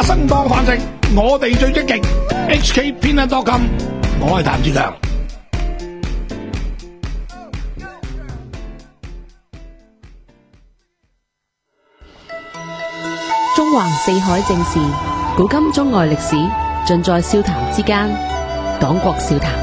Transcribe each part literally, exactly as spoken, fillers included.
生當飯食，我哋最積極。H K 偏得多金，我係譚志強。 中橫四海正事，古今中外歷史，盡在笑談之間。講國笑談。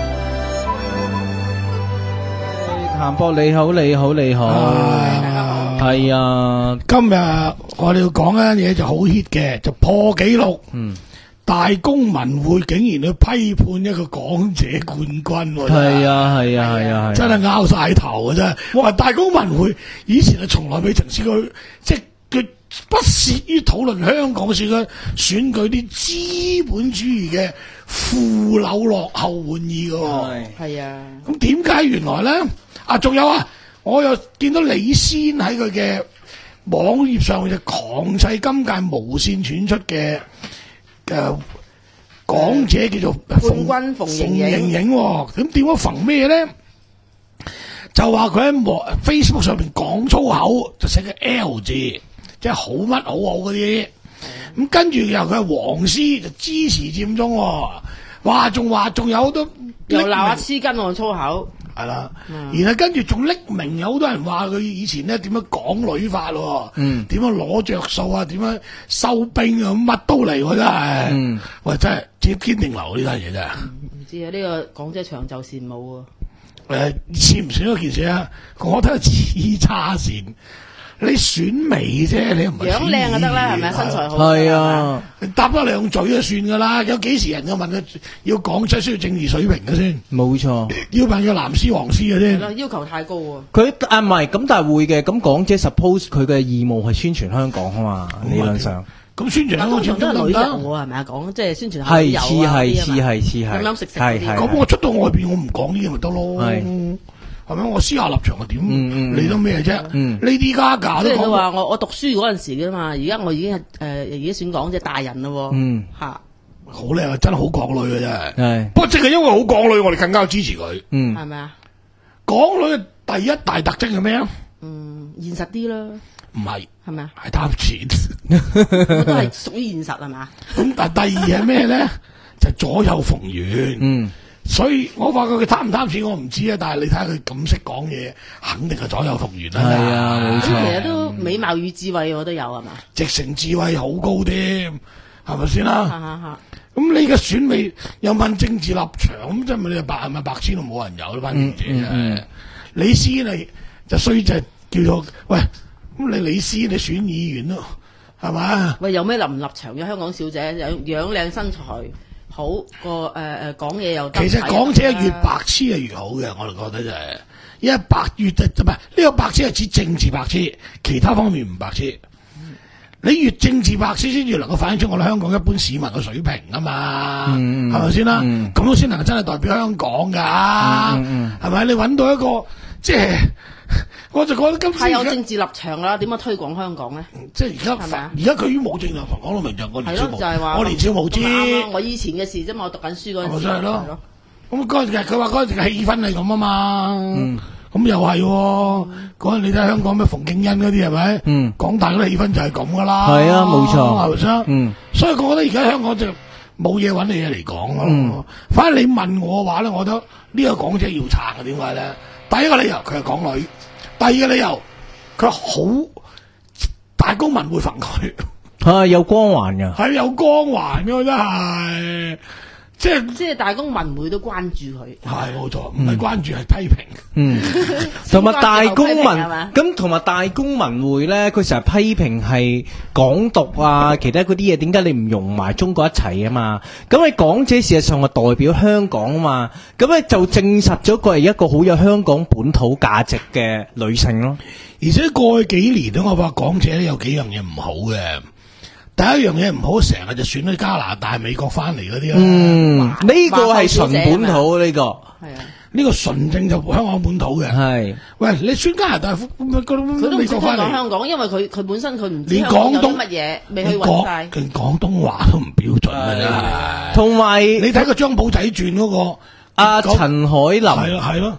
譚博你好，你好，你好，係啊！ 今日我哋要講一樣嘢就好 hit 嘅，就破紀錄。嗯，大公文匯竟然去批判一個港姐冠軍。 係啊，係啊，係啊， 真係拗晒頭啊！真係。哇！大公文匯以前係從來未曾試過，即係佢不屑於討論香港選舉選舉啲資本主義嘅腐朽落後玩意嘅。 係啊。 咁點解原來咧？啊，仲有啊！我又見到李仙喺佢嘅網頁上就狂砌今屆無線選出嘅嘅港姐叫做冠軍馮盈盈。 盈盈咁點解馮咩咧？就話佢喺 Facebook 上邊講粗口，就寫個 L 字，即係好乜好好嗰啲。咁跟住又佢係黃絲，就支持佔中。哇！仲話仲有好多又鬧下黐筋喎粗口。 係啦，嗯、然後跟住仲匿名，有好多人話佢以前咧點樣港女法喎，嗯，點樣攞着數啊，點樣收兵啊，乜都嚟喎真係，嗯，喂真係接堅定流呢單嘢真係。 唔知啊，呢、這個港姐長袖善舞啊。 誒、呃，似唔算一件事啊？我覺得似差線。你選美啫，你唔係樣靚就得啦，係咪身材好？ 係啊，搭多兩嘴就算噶啦。有幾時人就問佢要港姐需要政治水平嘅先？ 冇錯， 要問佢藍絲黃絲嘅先。 係啦，要求太高喎。 佢啊唔係咁，但係會嘅。咁港姐 suppose 佢嘅義務係宣傳香港啊嘛，理論上。 咁宣傳香港都係旅遊喎，係咪啊？講即係宣傳係似係似係似係飲飲食食嗰啲。 咁我出到外邊，我唔講呢啲咪得咯。係咪？我私下立場係點？理得咩啫？呢啲家價都即係佢話我我讀書嗰陣時嘅嘛，而家我已經係誒而家選港姐大人咯。嗯，吓好靚啊！真係好港女嘅真係。 係， 不過正係因為好港女，我哋更加支持佢。 嗯， 係咪啊？ 港女嘅第一大特徵係咩啊？ 嗯，現實啲啦。 唔係， 係咪啊？ 係貪錢。 都係屬於現實係嘛？ 咁但係第二係咩咧？就左右逢源。嗯。所以我發覺佢貪唔貪錢我唔知啊，但係你睇下佢咁識講嘢，肯定係左右逢源啦。 係啊，冇錯。 其實都美貌與智慧我都有係嘛？ 直情智慧好高添，係咪先啦？ 嚇嚇嚇！ 咁你嘅選美又問政治立場，咁即係咪你白係咪白痴都冇人有呢班記者啊？李思你就衰就叫做喂，咁你李思你選議員咯，係嘛？ 喂，有咩立唔立場嘅香港小姐，樣樣靚身材。好個誒誒講嘢又其實港姐越白痴係越好嘅，我哋覺得就係、是，因為白越就唔係呢個白痴係指政治白痴，其他方面唔白痴。嗯、你越政治白痴先至能夠反映出我哋香港一般市民嘅水平啊嘛，係咪先啦？咁都先能夠真係代表香港噶，係咪、嗯嗯？你揾到一個即係。我就覺得今次太有政治立場啦，點樣推廣香港咧？ 即係而家，而家佢已經冇政治立場，講到明就我年少無， 就係話我年少無知。 我以前嘅事啫嘛，我讀緊書嗰陣時。 咪就係咯。咁嗰陣時佢話嗰陣時嘅氣氛係咁啊嘛。咁、嗯、又係喎。嗰陣、嗯、你睇香港咩馮敬恩嗰啲係咪？嗯。港大嗰啲氣氛就係咁噶啦。係啊，冇錯。係咪先？嗯。所以我覺得而家香港就冇嘢揾你嘢嚟講咯。嗯、反正你問我嘅話咧，我覺得呢個港姐要撐嘅，點解咧？第一個理由佢係港女。第二個理由，佢好大公文匯焚佢， 係有光環嘅， 係有光環嘅真係，即係即係大公文匯都關注佢， 係冇錯，唔係關注係、嗯、批評， 嗯，同埋大公文咁，同埋大公文匯咧，佢成日批評係港獨啊，其他嗰啲嘢，點解你唔融埋中國一齊啊嘛？咁你港姐事實上係代表香港啊嘛，咁咧就證實咗佢係一個好有香港本土價值嘅女性咯。 而且過去幾年咧，我發覺港姐咧有幾樣嘢唔好嘅。第一樣嘢唔好，成日就選咗加拿大、美國翻嚟嗰啲啦。嗯，呢個係純本土呢個， 係啊， 呢個純正就香港本土嘅。係，喂，你選加拿大、佢都唔識香港香港，因為佢佢本身佢唔知香港有啲乜嘢，未去揾晒。 連廣東話都唔標準啊！ 同埋你睇個張寶仔傳嗰個阿陳凱琳， 係咯係咯。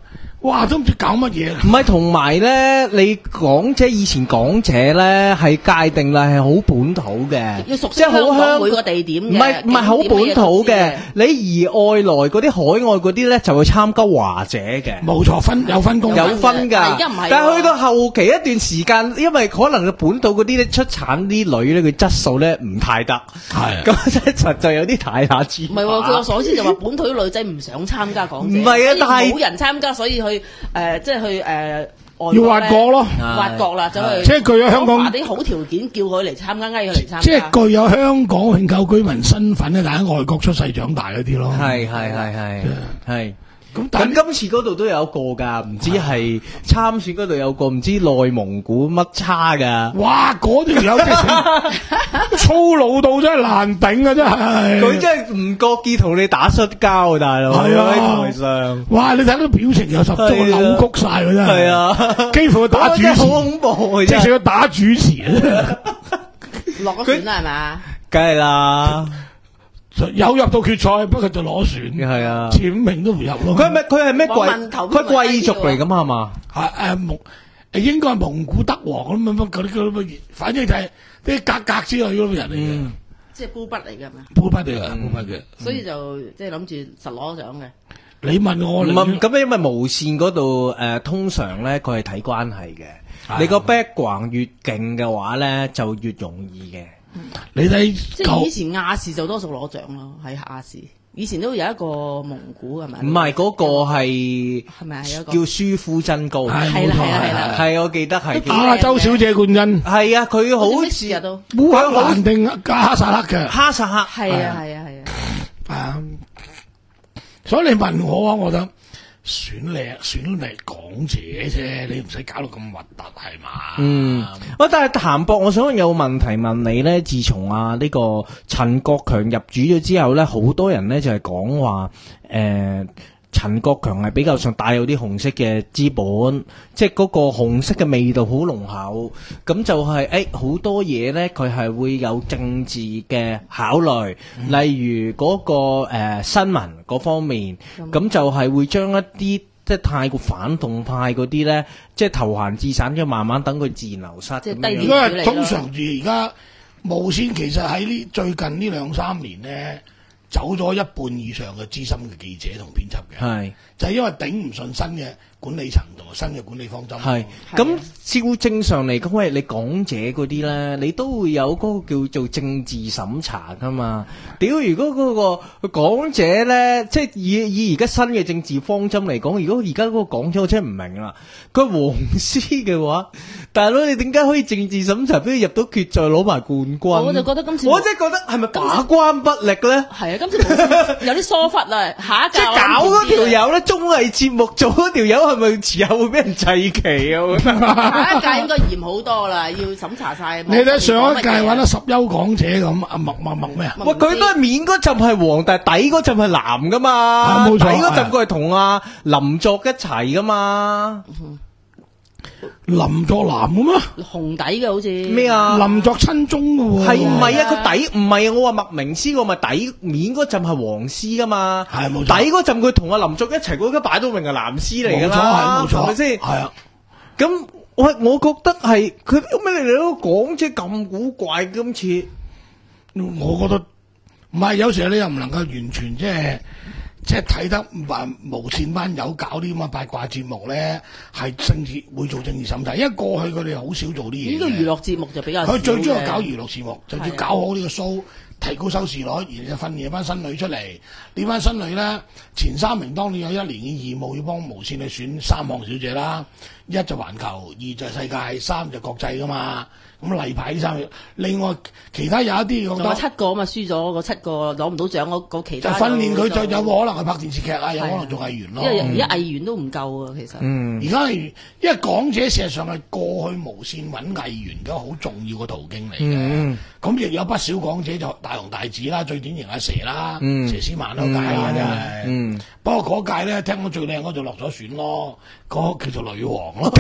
哇，都唔知搞乜嘢。 唔係，同埋咧，你港姐以前港姐咧係界定啦，係好本土嘅， 要熟悉香港每個地點嘅。 唔係唔係好本土嘅，你而外來嗰啲海外嗰啲咧就會參加華姐嘅。 冇錯，分有分工， 有分㗎。 而家唔係。 但係去到後期一段時間，因為可能本土嗰啲咧出產啲女咧，佢質素咧唔太得。係。咁即係實在有啲太下豬。 唔係喎，據我所知就話本土啲女仔唔想參加港姐。 唔係啊，但係冇人參加，所以去。誒，即係去誒， 要挖角咯， 挖角啦，走去即係具有香港啲好條件，叫佢嚟參加，嗌佢嚟參加。 即係具有香港永久居民身份咧，但喺外國出世長大嗰啲咯。 係係係係係。咁但係今次嗰度都有一個㗎，唔知係參選嗰度有個唔知內蒙古乜叉㗎。 哇！嗰條友粗魯到真係難頂啊！真係佢真係唔覺意同你打摔跤啊，大佬！ 係啊， 喺台上。 哇！你睇到表情有十足扭曲晒㗎真係。係啊， 幾乎打主持， 好恐怖， 即係要打主持啊！ 落咗選啦係嘛？ 梗係啦。 有入到決賽，不過就攞選， 係啊， 前五名都唔入咯。 佢係咩？佢係咩貴？佢貴族嚟㗎嘛？係嘛？ 係誒蒙誒應該係蒙古德王咁樣乜嗰啲嗰啲，反正就係啲格格之類嗰啲人嚟嘅。 即係孤筆嚟㗎嘛？ 孤筆嚟㗎，孤筆嘅。 所以就即係諗住實攞獎嘅。 你問我， 唔係咁，因為無線嗰度誒，通常咧佢係睇關係嘅。你個 background 越勁嘅話咧，就越容易嘅。 你睇即係以前亞視就多數攞獎咯，喺亞視以前都有一個蒙古係咪？ 唔係嗰個係係咪係一個叫舒夫真高？ 係係啦係啦係我記得係亞洲小姐冠軍。 係啊，佢好似都烏克蘭定哈薩克嘅哈薩克係啊係啊係啊。 啊，所以你問我啊，我覺得選靚選嚟港姐啫，你唔使搞到咁核突係嘛？ 嗯，喂，但係譚博，我想有問題問你咧。自從啊呢個陳國強入主咗之後咧，好多人咧就係講話誒。陳國強係比較上帶有啲紅色嘅資本，即係嗰個紅色嘅味道好濃厚，咁就係誒好多嘢咧，佢係會有政治嘅考慮，嗯、例如嗰、嗰個誒、呃、新聞嗰方面，咁、嗯、就係會將一啲即係太過反動派嗰啲咧，即係投閒置散，咗慢慢等佢自然流失。 即係低因為通常住而家無線其實喺呢最近呢兩三年咧。走咗一半以上嘅資深嘅記者同編輯嘅，係就係因為頂唔順新嘅管理層同埋新嘅管理方針。係咁照正常嚟講，喂，你港姐嗰啲咧，你都會有嗰個叫做政治審查噶嘛？屌，如果嗰個港姐咧，即係以以而家新嘅政治方針嚟講，如果而家嗰個港姐我真係唔明啦，佢黃絲嘅話，大佬你點解可以政治審查俾佢入到決賽攞埋冠軍？ 我就覺得今次我真係覺得係咪把關不力咧？ 係啊，今次有啲疏忽啦，下一屆即係搞嗰條友咧，綜藝節目做嗰條友係咪遲後會俾人祭旗啊？ 下一屆應該嚴好多啦，要審查晒。 你睇上一屆揾得十優港姐咁，阿麥麥麥咩啊？ 喂，佢都係面嗰陣係黃，但係底嗰陣係藍噶嘛？ 冇錯， 底嗰陣佢係同阿林作一齊噶嘛？ 林作藍嘅咩？ 紅底嘅好似咩啊？ 林作親中嘅喎， 係唔係啊？佢底唔係啊！我話麥明詩，我咪底面嗰陣係黃絲噶嘛？係冇錯。底嗰陣佢同阿林作一齊，嗰家擺到明係藍絲嚟噶啦， 冇錯係冇錯， 係咪先？ 係啊。 咁我我覺得係佢咩嚟都講即係咁古怪，今次我覺得唔係，有時候你又唔能夠完全即係。即係睇得話無線班友搞啲咁嘅八卦節目咧，係政治會做政治審查，因為過去佢哋好少做啲嘢。 呢個娛樂節目就比較佢最中意搞娛樂節目，就要搞好呢個 show，提高收視率，然後就訓練一班新女出嚟。呢班新女咧，前三名當年有一年嘅義務要幫無線去選三項小姐啦，一就環球，二就世界，三就國際噶嘛。咁例牌呢三樣，另外其他有一啲我覺得有七個啊嘛，輸咗個七個攞唔到獎，嗰嗰其他就訓練佢就有可能係拍電視劇啊，有可能做藝員咯。 因為而家藝員都唔夠啊，其實。 嗯。而家係因為港姐事實上係過去無線揾藝員嘅好重要嘅途徑嚟嘅。嗯。咁亦有不少港姐就大紅大紫啦，最典型阿佘啦， 嗯、 佘詩曼嗰屆啦，真係。 嗯。 不過嗰屆咧，聽講最靚嗰就落咗選咯，嗰、嗰個叫做女王咯。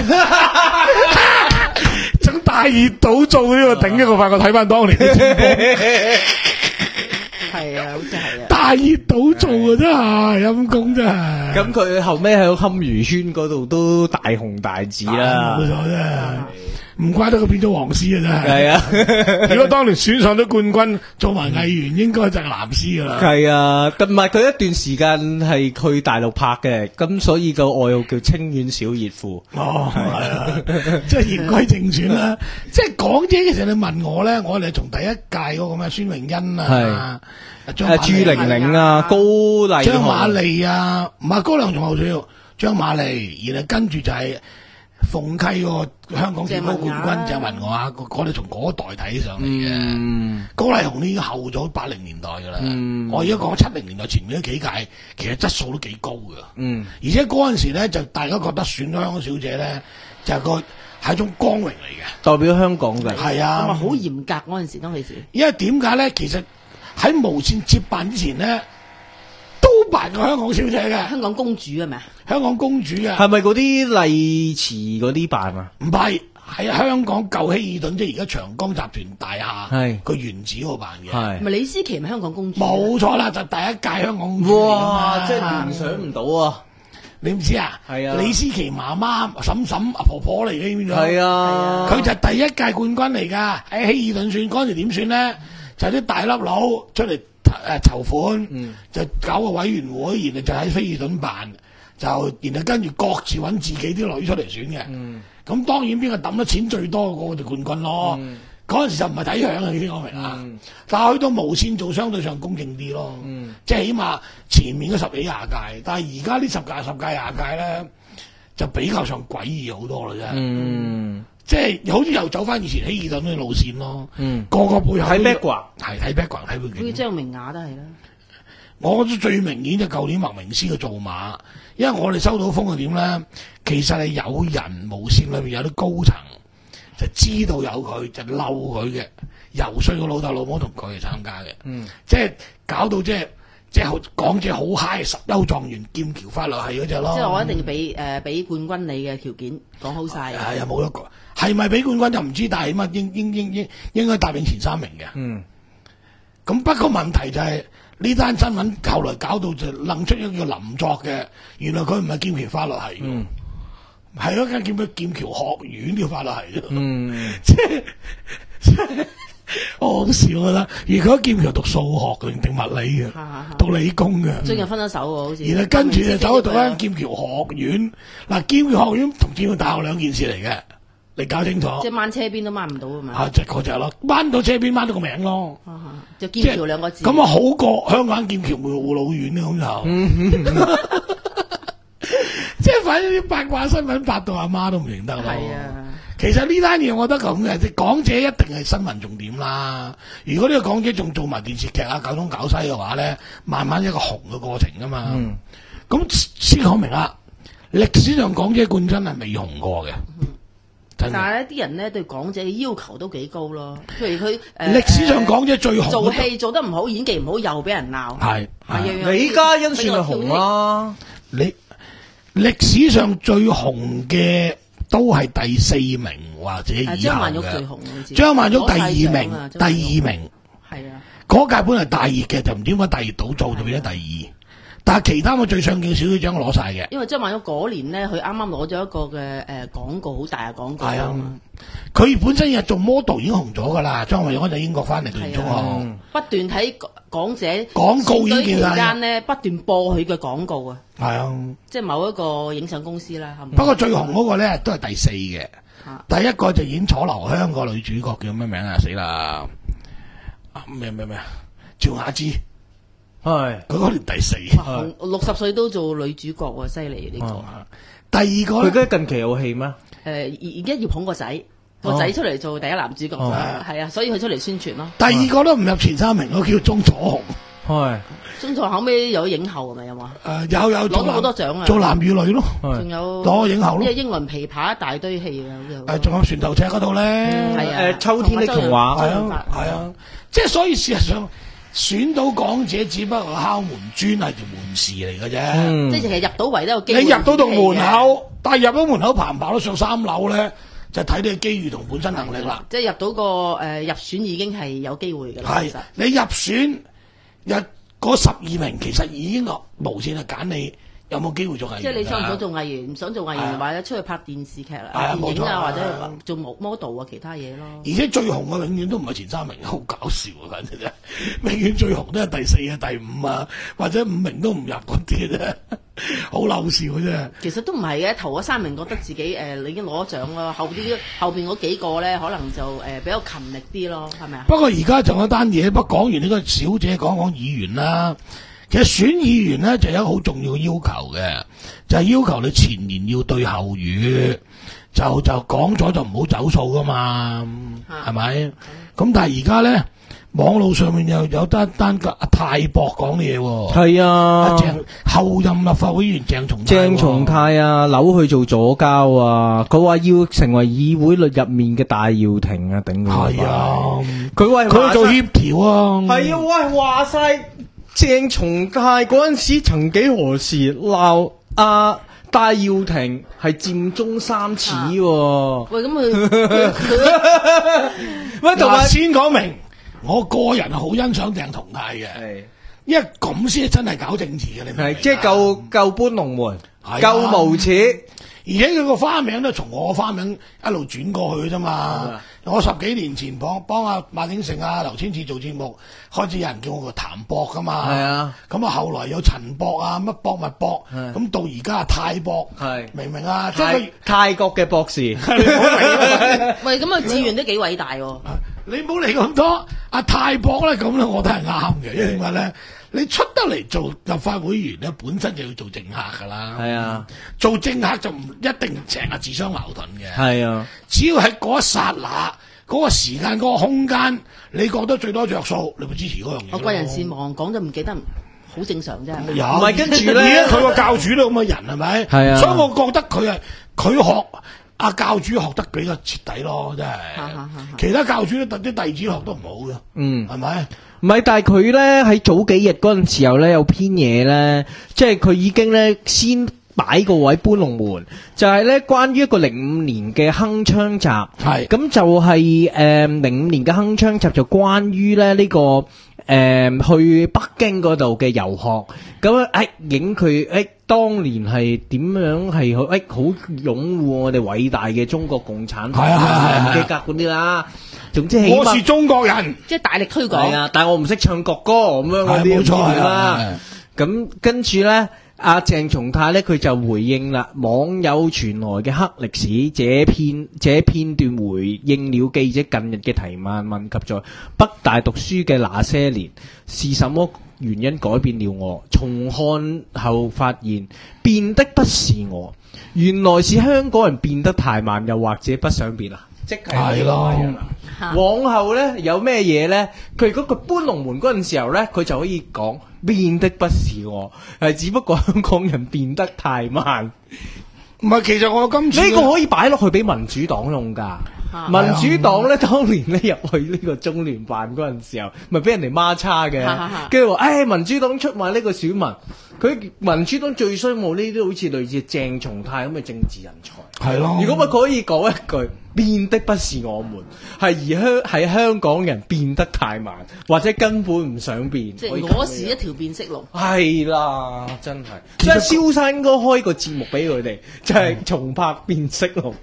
整大熱倒做呢個頂一個，發覺睇翻當年嘅節目。 係啊，好似係啊。 大大熱倒灶啊！真係陰公真係。 咁佢後尾喺堪輿村嗰度都大紅大紫啦。 冇錯啫。唔怪得佢變咗黃絲啊！真係。 係啊， 如果當年選上咗冠軍，做埋藝員，應該就係藍絲噶啦。 係啊，唔係佢一段時間係去大陸拍嘅，咁所以個外號叫清遠小熱褲。 哦，係啊，即係言歸正傳啦。即係港姐，其實你問我咧，我哋從第一屆嗰個咩孫穎欣啊， 誒朱玲玲啊，高麗張瑪麗啊，唔係高亮仲後少，張瑪麗，然後跟住就係。鳳溪嗰個香港跳高冠軍鄭文雅，我哋從嗰代睇上嚟嘅。嗯、高麗紅呢已經後咗八零年代噶啦。嗯、我而家講七零年代前面嗰幾屆，其實質素都幾高噶。嗯、而且嗰陣時咧，就大家覺得選咗香港小姐咧，就係、個係一種光榮嚟嘅， 代表香港嘅。 係啊， 係咪好嚴格嗰陣時當其時？ 因為點解咧？其實喺無線接辦之前咧。都扮過香港小姐嘅， 香港公主係咪啊？ 香港公主啊， 係咪嗰啲麗池嗰啲扮啊？ 唔係，喺香港舊希爾頓，即係而家長江集團大廈，係個原址嗰個扮嘅。係咪李思琪咪香港公主？ 冇錯啦，就第一屆香港公主。 哇！真係聯想唔到啊！ 你唔知啊？係啊，李思琪媽媽、嬸嬸、阿婆婆嚟嘅呢邊。係啊，佢就係第一屆冠軍嚟㗎。喺希爾頓選嗰陣時點選咧？就係啲大粒佬出嚟。誒籌款、嗯、就搞個委員會，然後就喺菲爾頓辦，就然後跟住各自揾自己啲女出嚟選嘅。咁、嗯、當然邊個抌得錢最多嗰個就冠軍咯。嗰陣、嗯、時就唔係睇樣啊，你聽我明啊？嗯、但係去到無線做相對上公正啲咯，嗯、即係起碼前面嗰十幾廿屆，但係而家呢十屆十屆廿屆咧就比較上詭異好多啦，真係。嗯即係好似又走翻以前希爾頓嘅路線咯，嗯、個個背後睇 background， 係睇 background 睇背景。 好似張明雅都係啦。 我覺得最明顯就舊年麥明詩嘅造馬，因為我哋收到風係點咧，其實係有人無線裏邊有啲高層就知道有佢就嬲佢嘅，游說個老豆老母同佢去參加嘅，嗯、即係搞到即係即係港姐好 high 十優狀元劍橋法律系嗰隻咯。即係我一定要俾誒俾冠軍你嘅條件講好晒。 係啊，冇一個。係咪俾冠軍就唔知，但係乜應應應應應該答應前三名嘅。嗯。咁不過問題就係呢單新聞後來搞到就楞出一個叫林作嘅，原來佢唔係劍橋法律系，嗯，係嗰間叫咩劍橋學院嘅法律系啫。嗯。即係即係好笑我覺得，如果劍橋讀數學定定物理嘅，讀理工嘅。 最近分咗手喎，好似。然後跟住就走去讀間劍橋學院。嗱，劍橋學院同劍橋大學兩件事嚟嘅。你搞清楚， 即係掹車邊都掹唔到啊嘛！ 啊，就嗰隻咯，掹到車邊掹到個名咯， 啊、就劍橋兩個字。 咁啊好過香港劍橋護老院啊，咁就，即係反正啲八卦新聞八到阿媽都唔認得咯。係啊，其實呢單嘢我覺得咁嘅，港姐一定係新聞重點啦。如果呢個港姐仲做埋電視劇啊，搞東搞西嘅話咧，慢慢一個紅嘅過程噶嘛。咁、嗯、先講明啦，歷史上港姐冠軍係未紅過嘅。嗯但係咧，啲人咧對港姐嘅要求都幾高咯。譬如佢誒，歷史上港姐最紅， 做戲做得唔好，演技唔好，又俾人鬧。係李嘉欣算係紅啦。 你歷史上最紅嘅都係第四名或者以下嘅。 張曼玉最紅，好似張曼玉第二名，第二名係啊。 嗰屆本嚟大熱嘅，就唔知點解大熱倒灶就變咗第二。但係其他我最上鏡小姐獎攞晒嘅， 因為張曼玉嗰年咧，佢啱啱攞咗一個嘅誒廣告，好大嘅廣告。係啊， 佢本身日做 model 已經紅咗噶啦。張曼玉嗰陣英國翻嚟讀完中學， 不斷喺港姐廣告已經期間咧，不斷播佢嘅廣告啊。 係啊，即係某一個影相公司啦。 不過最紅嗰個咧都係第四嘅，第一個就演楚留香個女主角叫咩名啊？死啦！咩咩咩？趙雅芝。係佢嗰年第四， 六十歲都做女主角喎，犀利呢個。第二個佢而家近期有戲咩？ 誒，而家要捧個仔，個仔出嚟做第一男主角，係啊，所以佢出嚟宣傳咯。 第二個都唔入前三名，我叫鍾楚紅。 係鍾楚紅後尾有影后係咪有嘛？ 誒，有有攞咗好多獎啊！ 做男與女咯， 仲有攞影后咯。 因為英倫琵琶一大堆戲啊， 誒，仲有船頭尺嗰度咧， 係啊， 誒，秋天的童話係啊，係啊，即係所以事實上。選到港姐只不過敲門磚係條門匙嚟嘅啫， 嗯、即係其實入到圍都有機會。 你入到到門口，但係入到門口爬唔爬到上三樓咧，就睇你嘅機遇同本身能力啦。 即係入到個誒、呃、入選已經係有機會㗎啦。係你入選入嗰十二名其實已經無線係揀你有冇機會做藝員。 即係你想唔想做藝員？唔想做藝員，或者出去拍電視劇啊、 電影啊，或者做 model 啊，其他嘢咯。 而且最紅嘅永遠都唔係前三名，好搞笑啊！簡直啫，永遠最紅都係第四啊、第五啊，或者五名都唔入嗰啲嘅啫，好嬲笑嘅啫。 其實都唔係嘅，頭嗰三名覺得自己誒、呃、已經攞咗獎咯，後啲後邊嗰幾個咧可能就誒、呃、比較勤力啲咯，係咪啊？ 不過而家仲有單嘢，不過講完呢個小姐，講講議員啦。其實選議員咧就有一個好重要嘅要求嘅，就係、是、要求你前言要對後語，就就講咗就唔好走數噶嘛，係咪？咁但係而家咧網絡上面又有單單個阿泰博講嘢喎， 係啊， 阿鄭後任立法會議員鄭松泰， 鄭松泰啊，扭去做左膠啊，佢話要成為議會率入面嘅戴耀廷啊，頂佢！ 係啊， 佢話佢做協調啊， 係啊，喂，話晒。鄭松泰嗰陣時，曾幾何時鬧阿戴耀廷係佔中三恥喎？ 喂，咁佢喂，同埋先講明，我個人好欣賞鄭松泰嘅，因為咁先真係搞政治嘅，你明唔明？ 係即係夠夠搬龍門，夠無恥。 而且佢個花名都從我花名一路轉過去啫嘛。我十幾年前幫幫阿馬鼎盛啊、劉千賜做節目，開始有人叫我個譚博噶嘛。係啊。咁啊，後來有陳博啊，乜博物博，咁到而家啊泰博，明唔明啊？即係泰國嘅博士。 喂，咁啊，志願都幾偉大喎。 你唔好理咁多，阿泰博咧咁咧，我覺得係啱嘅，因為點解咧？你出得嚟做立法會議員咧，本身就要做政客噶啦。係啊，做政客就唔一定成日自相矛盾嘅。係啊，只要喺嗰一剎那、嗰、嗰個時間、嗰、嗰個空間，你覺得最多着數，你咪支持嗰樣嘢。 我貴人事忙，講就唔記得，好正常啫。 有，唔係跟住咧，佢個教主都咁嘅人係咪？係啊，所以我覺得佢係佢學阿教主學得比較徹底咯，真係。其他教主都啲弟子學得唔好嘅。嗯，係咪？ 唔係，但係佢咧喺早幾日嗰陣時候咧有篇嘢咧，即係佢已經咧先擺個位搬龍門，就係、是、咧關於一個零五年嘅鏗鏘集，係咁就係誒零五年嘅鏗鏘集就關於咧呢、這個誒、呃、去北京嗰度嘅遊學，咁誒影佢誒當年係點樣係誒好擁護我哋偉大嘅中國共產黨嘅格嗰啲啦。總之起碼我是中國人， 即係大力推廣。係啊，但係我唔識唱國歌咁樣嗰啲冇錯啦。咁跟住咧，阿鄭松泰咧佢就回應啦，網友傳來嘅黑歷史這片這片段回應了記者近日嘅提問，問及在北大讀書嘅那些年是什麼原因改變了我？重看後發現變的不是我，原來是香港人變得太慢，又或者不想變啊！即係咯。往後咧有咩嘢咧？佢如果佢搬龍門嗰陣時候咧，佢就可以講變的不是我，係只不過香港人變得太慢。 唔係，其實我今次呢個可以擺落去俾民主黨用噶。啊、民主黨咧當年咧入去呢個中聯辦嗰陣時候，咪俾人哋孖叉嘅，跟住話誒民主黨出賣呢個選民。佢民主黨最衰冇呢啲好似類似鄭松泰咁嘅政治人才。係咯。如果咪可以講一句，變的不是我們，係而香係香港人變得太慢，或者根本唔想變。 即係我是一條變色龍。係啦，真係。即係蕭生應該開個節目俾佢哋，就係、是、重拍變色龍。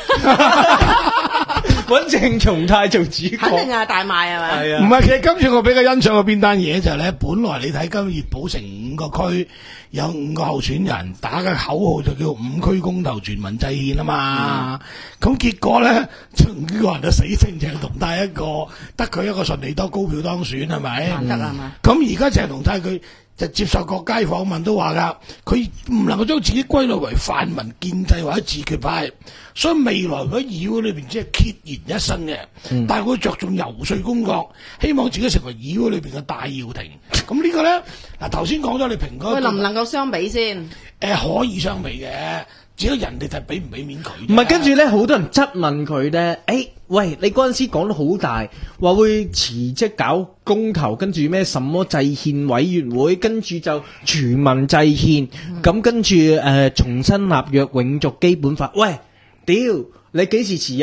揾鄭松泰做主角， 肯定係大賣係咪？ 係啊，唔係，其實今次我比較欣賞嘅邊單嘢就係咧，本來你睇今熱寶城五個區有五個候選人打嘅口號就叫五區公投全民制憲啊嘛，咁、嗯、結果咧，五個人都死剩鄭松泰一個，得佢一個順利多高票當選係咪？ 得啦嘛。咁而家鄭松泰佢就接受各界訪問都話噶，佢唔能夠將自己歸類為泛民建制或者自決派，所以未來喺議會裏邊只係孑然一身嘅。嗯、但係佢着重游說工作，希望自己成為議會裏邊嘅戴耀廷。咁呢個咧，嗱頭先講咗你評嗰， 佢能唔能夠相比先？ 誒、呃，可以相比嘅。只係人哋就俾唔俾面佢。 唔係，跟住咧，好多人質問佢咧。誒、欸，喂，你嗰陣時講得好大，話會辭職搞公投，跟住咩什麼制憲委員會，跟住就全民制憲，咁、嗯、跟住誒、呃、重新立約，永續基本法。喂，屌，你幾時辭啊？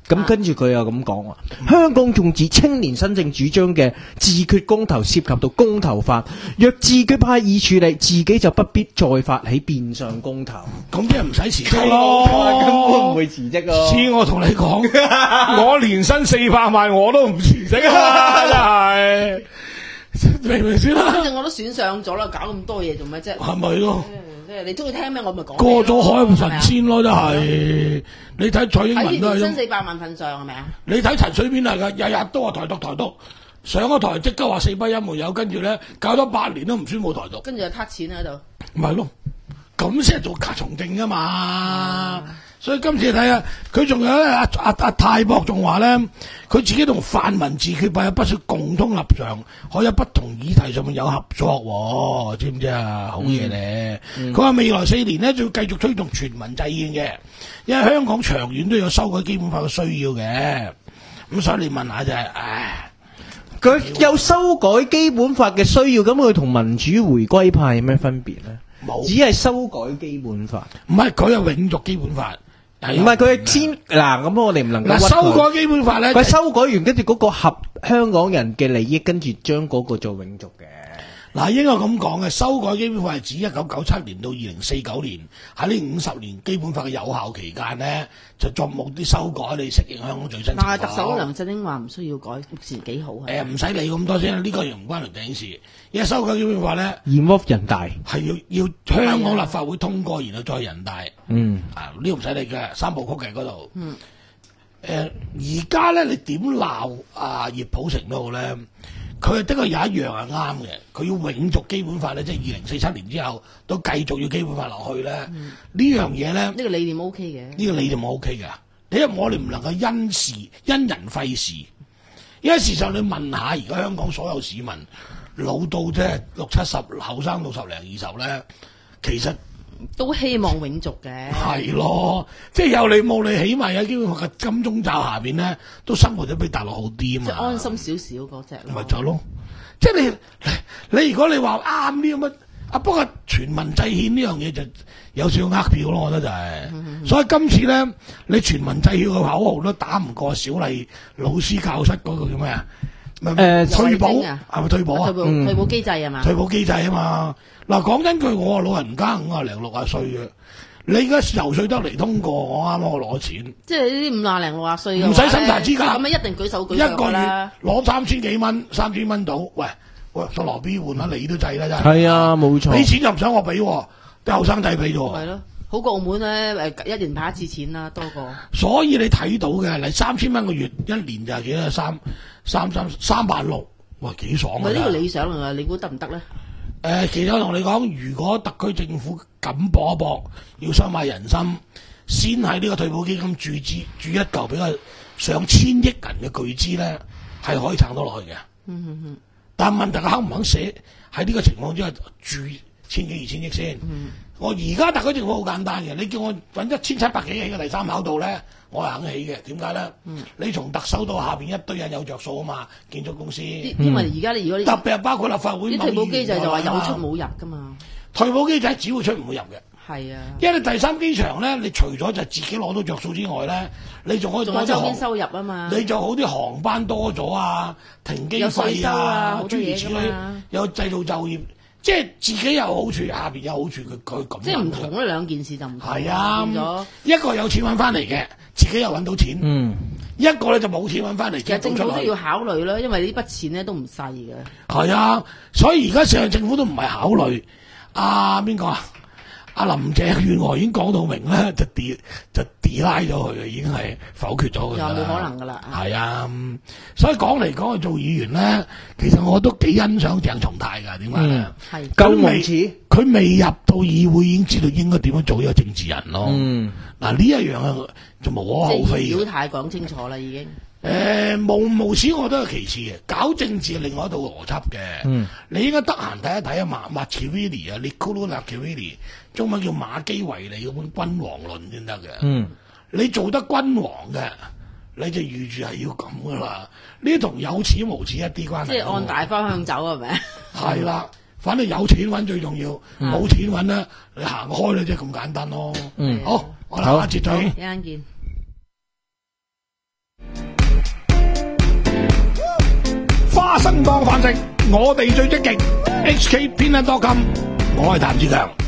咁跟住佢又咁講啊，香港眾志青年新政主張嘅自決公投涉及到公投法，若自決派已處理，自己就不必再發起變相公投。 咁即係唔使辭職咯， 根本唔會辭職咯。 似我同你講，我年薪四百萬我都唔辭職啊，真係明唔明先啦？ 反正我都選上咗啦，搞咁多嘢做咩啫？ 係咪咯？ 即係你中意聽咩，我咪講。 過咗海唔神仙咯，真係。你睇蔡英文都係年薪四百萬份上係咪啊？ 你睇陳水扁係噶，日日都話台獨台獨，上咗台即刻話四不一沒有，跟住咧搞咗八年都唔宣佈台獨， 跟住就撻錢喺度。 咪係咯，咁先係做甲從政噶嘛。嗯、所以今次睇下，佢仲有咧，阿阿阿泰博仲話咧，佢自己同泛民自決派有不少共通立場，可以喺不同議題上面有合作、哦，知唔知啊？好嘢咧！佢話、嗯、未來四年咧，就要繼續推動全民制憲嘅，因為香港長遠都有修改基本法嘅需要嘅。咁所以你問下就係、是，唉， 佢有修改基本法嘅需要，咁佢同民主回歸派有咩分別咧？冇，只係修改基本法， 唔係佢係永續基本法。 唔係佢係先嗱，咁我哋唔能夠嗱修改基本法咧， 佢修改完跟住嗰個合香港人嘅利益，跟住將嗰個做永續嘅。 嗱，應該咁講嘅，修改基本法係指一九九七年到二零四九年喺呢五十年基本法嘅有效期間呢，就作目啲修改嚟適應香港最新情況。 但係特首梁振英話唔需要改，目前幾好。 誒唔使理咁多先，呢、這個又唔關梁振英事。因為修改基本法咧， 驗屋人大係要要香港立法會通過，然後再人大。嗯，啊呢個唔使理嘅，三部曲嘅嗰度。嗯。誒而家咧，你點鬧啊葉普成都好咧？佢的確有一樣係啱嘅，佢要永續基本法咧，即係二零四七年之後都繼續要基本法落去咧。嗯、呢樣嘢咧，呢個理念 O K 嘅， 呢個理念冇 O K 嘅。因為我哋唔能夠因事因人廢事，因為事實上你問下而家香港所有市民老到即係六七十，後生到十零二十咧，其實都希望永續嘅。 係咯，即係有你冇你，起碼喺基本法嘅金鐘罩下邊咧，都生活得比大陸好啲啊嘛。 即係安心少少嗰隻咯。 咪就咯，即係你你如果你話啱啲咁乜啊，不過全民制憲呢樣嘢就有少少呃票咯，我覺得就係、是。嗯嗯所以今次咧，你全民制憲嘅口號都打唔過小麗老師教室嗰個叫咩啊？誒退保係咪退保啊？ 退保機制係嘛？ 退保機制啊嘛！嗱講真句，我老人家五啊零六啊歲嘅，你而家游說得嚟通過，我啱啱我攞錢。 即係呢啲五啊零六啊歲嘅， 唔使審查資格， 咁啊一定舉手舉腳啦。 一個月攞三千幾蚊，三千蚊到，喂喂，到羅 B 換下你都制啦，真係。 係啊，冇錯。 俾錢就唔想我俾，啲後生仔俾咗。 係咯。好過澳門咧，誒一年派一次錢啦，多過。 所以你睇到嘅，你三千蚊個月，一年就係幾多？三三三三萬六，哇幾爽啊！ 唔係呢個理想啊，你估得唔得咧？誒、 呃，其實我同你講，如果特區政府敢搏一搏，要收買人心，先喺呢個退保基金注資注一嚿比較上千億銀嘅巨資咧，係可以撐到落去嘅。嗯嗯嗯。但問題佢肯唔肯寫喺呢個情況之下注千幾二千億先？嗯我而家特區政府好簡單嘅，你叫我揾一千七百幾億嘅第三跑道咧，我係肯起嘅。點解咧？嗯、你從特首到下邊一堆人有着數啊嘛，建築公司。 因為而家你如果特別係包括立法會，啲退保機制就話有出冇入噶嘛。 退保機制只會出唔會入嘅。 係啊， 因為你第三機場咧，你除咗就自己攞到着數之外咧，你仲可以多咗周邊收入啊嘛。 你就好啲航班多咗啊，停機費啊，諸如此類，有製造就業。即係自己有好處，下邊有好處，佢佢咁。 即係唔同呢兩件事就唔同。 係啊，一個有錢揾翻嚟嘅，自己又揾到錢。嗯，一個咧就冇錢揾翻嚟。 其實政府都要考慮啦，因為呢筆錢咧都唔細嘅。 係啊，所以而家成日政府都唔係考慮。阿邊個啊？阿林鄭月娥已經講到明咧，就 d 就 delay 咗佢嘅，已經係否決咗佢啦。 又冇可能噶啦。 係啊，所以講嚟講去做議員咧，其實我都幾欣賞鄭松泰噶。點解咧？ 係夠無恥，佢未入到議會已經知道應該點樣做呢個政治人咯。嗯，嗱呢一樣啊，就無可厚非。 即係表態講清楚啦，已經。 誒、呃，無無恥我都係其次嘅，搞政治係另外一套邏輯嘅。嗯，你應該得閒睇一睇啊，馬馬奇維利啊 Niccolo Machiavelli 中文叫馬基維利嗰本《君王論》先得嘅。嗯，你做得君王嘅，你就預住係要咁噶啦。呢同有恥無恥一啲關係。 即係按大方向走係咪？ 係啦，反正有錢揾最重要，冇、嗯、錢揾咧，你行開咧，即係咁簡單咯。嗯，好，我哋下一節再見。 一陣見。 新當飯食，我哋最積極。H K 偏 dot com， 我係譚志強。